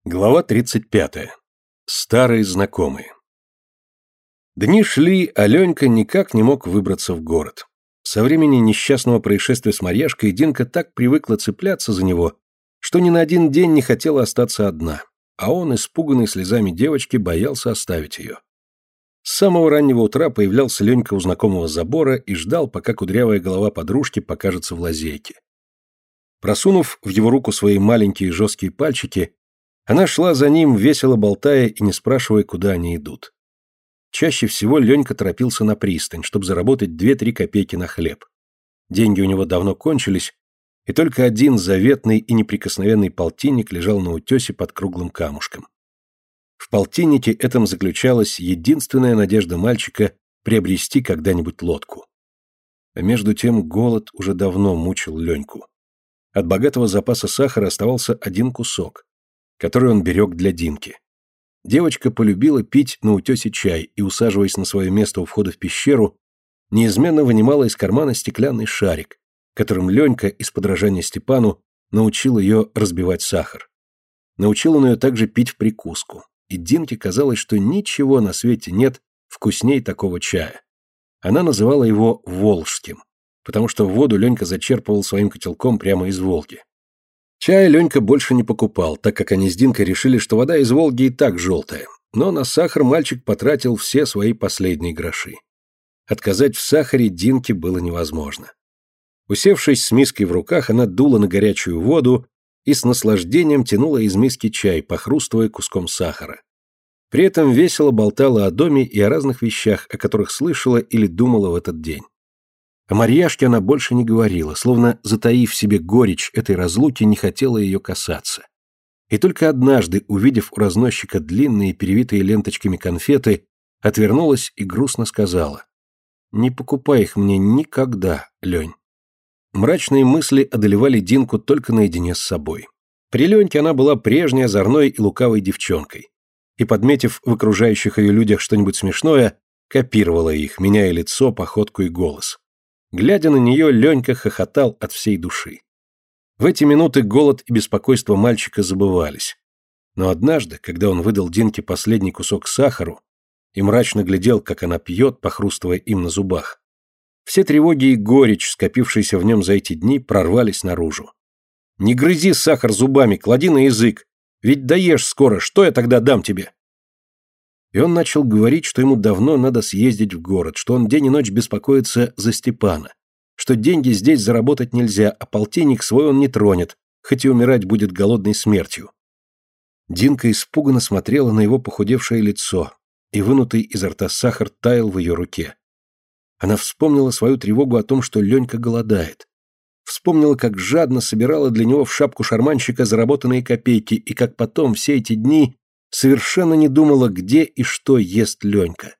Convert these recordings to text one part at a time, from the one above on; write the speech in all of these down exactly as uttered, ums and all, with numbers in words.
Глава тридцать пятая. Старые знакомые. Дни шли, а Ленька никак не мог выбраться в город. Со времени несчастного происшествия с Марьяшкой Динка так привыкла цепляться за него, что ни на один день не хотела остаться одна, а он, испуганный слезами девочки, боялся оставить ее. С самого раннего утра появлялся Ленька у знакомого забора и ждал, пока кудрявая голова подружки покажется в лазейке. Просунув в его руку свои маленькие жесткие пальчики, она шла за ним, весело болтая и не спрашивая, куда они идут. Чаще всего Ленька торопился на пристань, чтобы заработать две-три копейки на хлеб. Деньги у него давно кончились, и только один заветный и неприкосновенный полтинник лежал на утесе под круглым камушком. В полтиннике этом заключалась единственная надежда мальчика приобрести когда-нибудь лодку. А между тем голод уже давно мучил Леньку. От богатого запаса сахара оставался один кусок, который он берег для Динки. Девочка полюбила пить на утесе чай и, усаживаясь на свое место у входа в пещеру, неизменно вынимала из кармана стеклянный шарик, которым Ленька, из подражания Степану, научил ее разбивать сахар. Научил он ее также пить в прикуску, и Динке казалось, что ничего на свете нет вкусней такого чая. Она называла его волжским, потому что воду Ленька зачерпывал своим котелком прямо из Волги. Чая Ленька больше не покупал, так как они с Динкой решили, что вода из Волги и так желтая, но на сахар мальчик потратил все свои последние гроши. Отказать в сахаре Динке было невозможно. Усевшись с миской в руках, она дула на горячую воду и с наслаждением тянула из миски чай, похрустывая куском сахара. При этом весело болтала о доме и о разных вещах, о которых слышала или думала в этот день. О Марьяшке она больше не говорила, словно, затаив в себе горечь этой разлуки, не хотела ее касаться. И только однажды, увидев у разносчика длинные, перевитые ленточками конфеты, отвернулась и грустно сказала: «Не покупай их мне никогда, Лень». Мрачные мысли одолевали Динку только наедине с собой. При Леньке она была прежней озорной и лукавой девчонкой, и, подметив в окружающих ее людях что-нибудь смешное, копировала их, меняя лицо, походку и голос. Глядя на нее, Ленька хохотал от всей души. В эти минуты голод и беспокойство мальчика забывались. Но однажды, когда он выдал Динке последний кусок сахару и мрачно глядел, как она пьет, похрустывая им на зубах, все тревоги и горечь, скопившиеся в нем за эти дни, прорвались наружу. «Не грызи сахар зубами, клади на язык, ведь доешь скоро, что я тогда дам тебе?» И он начал говорить, что ему давно надо съездить в город, что он день и ночь беспокоится за Степана, что деньги здесь заработать нельзя, а полтинник свой он не тронет, хоть и умирать будет голодной смертью. Динка испуганно смотрела на его похудевшее лицо, и вынутый изо рта сахар таял в ее руке. Она вспомнила свою тревогу о том, что Ленька голодает. Вспомнила, как жадно собирала для него в шапку шарманщика заработанные копейки, и как потом все эти дни совершенно не думала, где и что ест Ленька.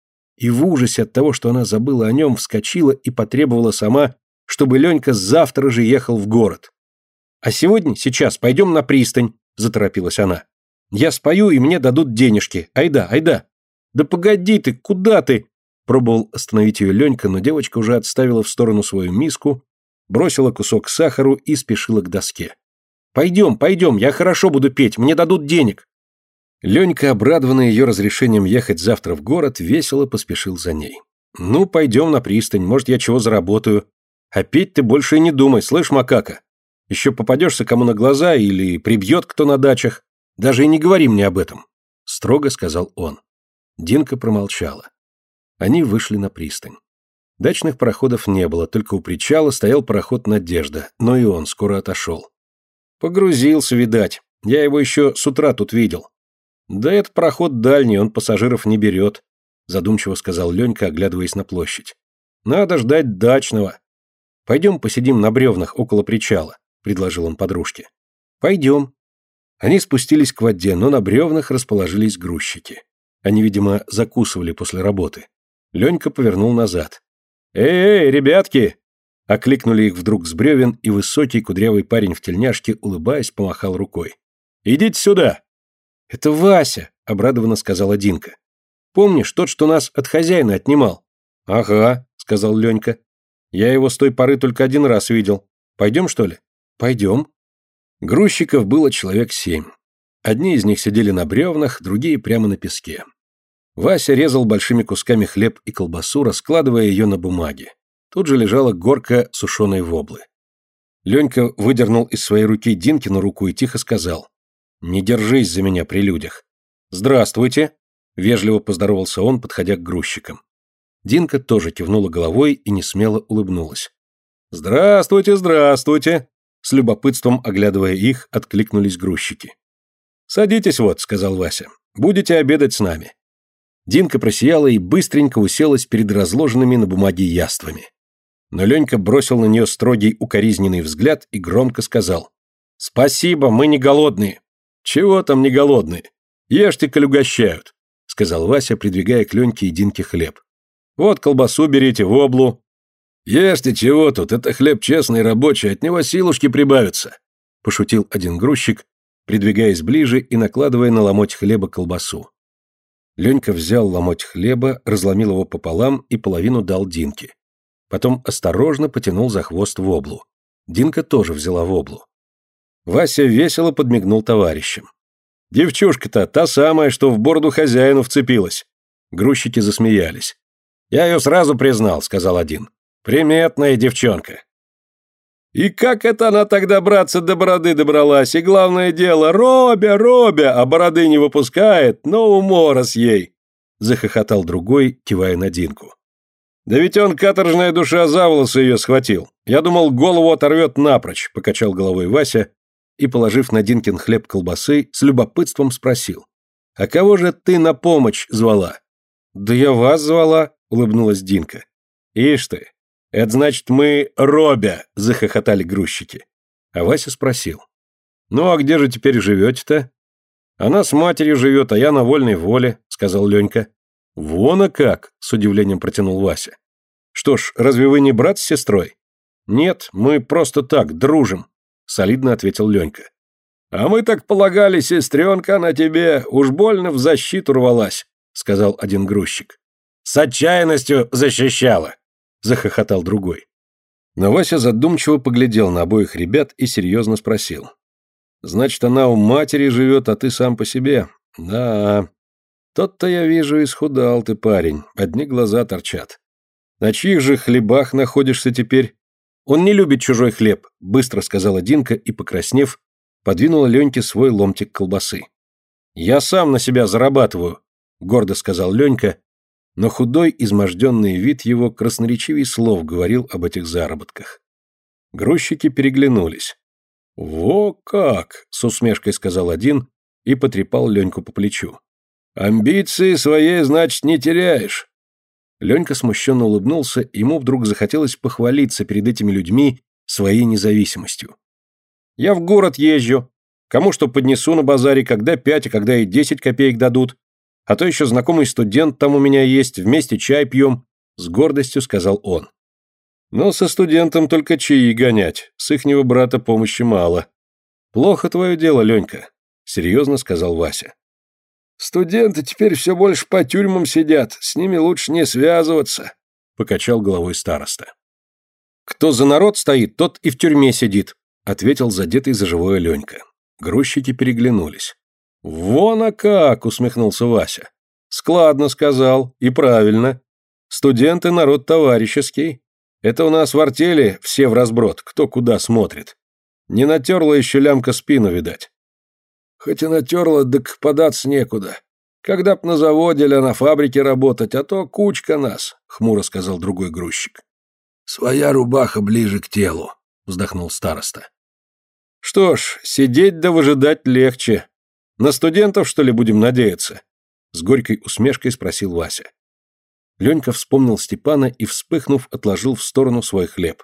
И в ужасе от того, что она забыла о нем, вскочила и потребовала сама, чтобы Ленька завтра же ехал в город. «А сегодня, сейчас, пойдем на пристань», — заторопилась она. «Я спою, и мне дадут денежки. Айда, айда». «Да погоди ты, куда ты?» Пробовал остановить ее Ленька, но девочка уже отставила в сторону свою миску, бросила кусок сахару и спешила к доске. «Пойдем, пойдем, я хорошо буду петь, мне дадут денег». Ленька, обрадованный ее разрешением ехать завтра в город, весело поспешил за ней. «Ну, пойдем на пристань, может, я чего заработаю. А петь ты больше и не думай, слышь, макака? Еще попадешься кому на глаза или прибьет кто на дачах. Даже и не говори мне об этом», — строго сказал он. Динка промолчала. Они вышли на пристань. Дачных пароходов не было, только у причала стоял пароход «Надежда», но и он скоро отошел. «Погрузился, видать. Я его еще с утра тут видел». «Да этот пароход дальний, он пассажиров не берет», — задумчиво сказал Ленька, оглядываясь на площадь. «Надо ждать дачного. Пойдем посидим на бревнах около причала», — предложил он подружке. «Пойдем». Они спустились к воде, но на бревнах расположились грузчики. Они, видимо, закусывали после работы. Ленька повернул назад. «Эй, эй, ребятки!» — окликнули их вдруг с бревен, и высокий кудрявый парень в тельняшке, улыбаясь, помахал рукой. «Идите сюда!» «Это Вася», — обрадованно сказала Динка. «Помнишь, тот, что нас от хозяина отнимал?» «Ага», — сказал Ленька. «Я его с той поры только один раз видел. Пойдем, что ли?» «Пойдем». Грузчиков было человек семь. Одни из них сидели на бревнах, другие прямо на песке. Вася резал большими кусками хлеб и колбасу, раскладывая ее на бумаге. Тут же лежала горка сушеной воблы. Ленька выдернул из своей руки Динкину руку и тихо сказал: «Не держись за меня при людях». «Здравствуйте», — вежливо поздоровался он, подходя к грузчикам. Динка тоже кивнула головой и несмело улыбнулась. «Здравствуйте, здравствуйте», — с любопытством оглядывая их, откликнулись грузчики. «Садитесь вот», — сказал Вася, — «будете обедать с нами». Динка просияла и быстренько уселась перед разложенными на бумаге яствами. Но Ленька бросил на нее строгий укоризненный взгляд и громко сказал: «Спасибо, мы не голодные». «Чего там не голодные? Ешьте, коль угощают», — сказал Вася, придвигая к Леньке и Динке хлеб. «Вот колбасу берите, воблу». «Ешьте, чего тут, это хлеб честный, рабочий, от него силушки прибавятся», — пошутил один грузчик, придвигаясь ближе и накладывая на ломоть хлеба колбасу. Ленька взял ломоть хлеба, разломил его пополам и половину дал Динке. Потом осторожно потянул за хвост воблу. Динка тоже взяла воблу. Вася весело подмигнул товарищам. «Девчушка-то та самая, что в бороду хозяину вцепилась». Грузчики засмеялись. «Я ее сразу признал», — сказал один. «Приметная девчонка». «И как это она тогда, братцы, до бороды добралась? И главное дело, Робя, Робя, а бороды не выпускает, но умора с ей!» Захохотал другой, кивая на Динку. «Да ведь он, каторжная душа, за волосы ее схватил. Я думал, голову оторвет напрочь», — покачал головой Вася и, положив на Динкин хлеб колбасы, с любопытством спросил: «А кого же ты на помощь звала?» «Да я вас звала», — улыбнулась Динка. «Ишь ты! Это значит, мы Робя», — захохотали грузчики. А Вася спросил: «Ну а где же теперь живете-то?» «Она с матерью живет, а я на вольной воле», — сказал Ленька. «Вон а как!» — с удивлением протянул Вася. «Что ж, разве вы не брат с сестрой?» «Нет, мы просто так, дружим», — солидно ответил Ленька. «А мы так полагали, сестренка на тебе уж больно в защиту рвалась», — сказал один грузчик. «С отчаянностью защищала», — захохотал другой. Но Вася задумчиво поглядел на обоих ребят и серьезно спросил: «Значит, она у матери живет, а ты сам по себе? Да, тот-то я вижу, исхудал ты, парень, одни глаза торчат. На чьих же хлебах находишься теперь?» «Он не любит чужой хлеб», — быстро сказала Динка и, покраснев, подвинула Леньке свой ломтик колбасы. «Я сам на себя зарабатываю», — гордо сказал Ленька, но худой, изможденный вид его красноречивей слов говорил об этих заработках. Грузчики переглянулись. «Во как!» — с усмешкой сказал один и потрепал Леньку по плечу. «Амбиции своей, значит, не теряешь». Ленька смущенно улыбнулся, ему вдруг захотелось похвалиться перед этими людьми своей независимостью. «Я в город езжу. Кому что поднесу на базаре, когда пять, а когда и десять копеек дадут. А то еще знакомый студент там у меня есть, вместе чай пьем», — с гордостью сказал он. «Но со студентом только чаи гонять, с ихнего брата помощи мало. Плохо твое дело, Ленька», — серьезно сказал Вася. «Студенты теперь все больше по тюрьмам сидят, с ними лучше не связываться», — покачал головой староста. «Кто за народ стоит, тот и в тюрьме сидит», — ответил задетый за живое Ленька. Грузчики переглянулись. «Вон а как!» — усмехнулся Вася. «Складно сказал, и правильно. Студенты — народ товарищеский. Это у нас в артели все вразброд, кто куда смотрит. Не натерла еще лямка спину, видать». «Хоть и натерла, так податься некуда. Когда б на заводе или на фабрике работать, а то кучка нас», — хмуро сказал другой грузчик. «Своя рубаха ближе к телу», — вздохнул староста. «Что ж, сидеть да выжидать легче. На студентов, что ли, будем надеяться?» — с горькой усмешкой спросил Вася. Ленька вспомнил Степана и, вспыхнув, отложил в сторону свой хлеб.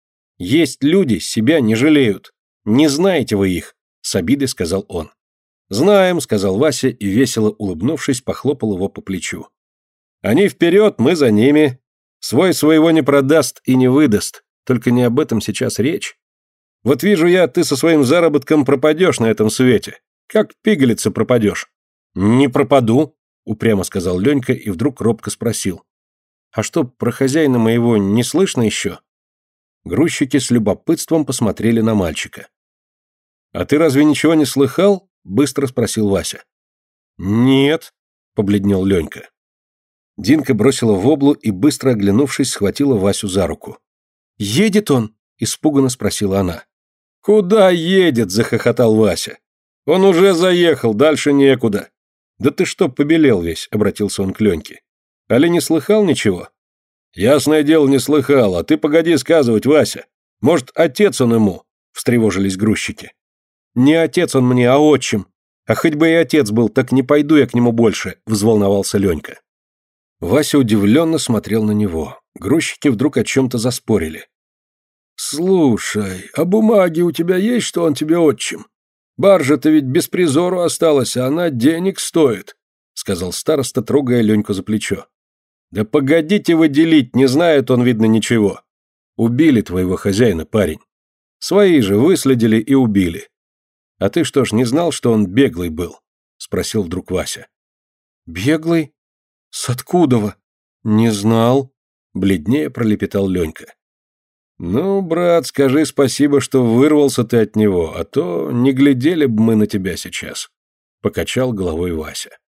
«Есть люди, себя не жалеют. Не знаете вы их», — с обидой сказал он. «Знаем», — сказал Вася и, весело улыбнувшись, похлопал его по плечу. «Они вперед, мы за ними. Свой своего не продаст и не выдаст. Только не об этом сейчас речь. Вот вижу я, ты со своим заработком пропадешь на этом свете. Как пигалица пропадешь». «Не пропаду», — упрямо сказал Ленька и вдруг робко спросил. «А что, про хозяина моего не слышно еще?» Грузчики с любопытством посмотрели на мальчика. «А ты разве ничего не слыхал?» быстро спросил Вася. Нет, побледнел Ленька. Динка бросила воблу и, быстро оглянувшись, схватила Васю за руку. «Едет он?» – испуганно спросила она. «Куда едет?» – захохотал Вася. «Он уже заехал, дальше некуда». «Да ты что, побелел весь?» – обратился он к Леньке. «Али не слыхал ничего?» «Ясное дело, не слыхал, а ты погоди сказывать, Вася. Может, отец он ему?» – встревожились грузчики. «Не отец он мне, а отчим. А хоть бы и отец был, так не пойду я к нему больше», – взволновался Ленька. Вася удивленно смотрел на него. Грузчики вдруг о чем-то заспорили. «Слушай, а бумаги у тебя есть, что он тебе отчим? Баржа-то ведь без призору осталась, а она денег стоит», — сказал староста, трогая Леньку за плечо. «Да погодите вы делить, не знает он, видно, ничего. Убили твоего хозяина, парень. Свои же выследили и убили. А ты что ж, не знал, что он беглый был?» — спросил вдруг Вася. «Беглый? С откудова? Не знал», — бледнее пролепетал Ленька. «Ну, брат, скажи спасибо, что вырвался ты от него, а то не глядели бы мы на тебя сейчас», — покачал головой Вася.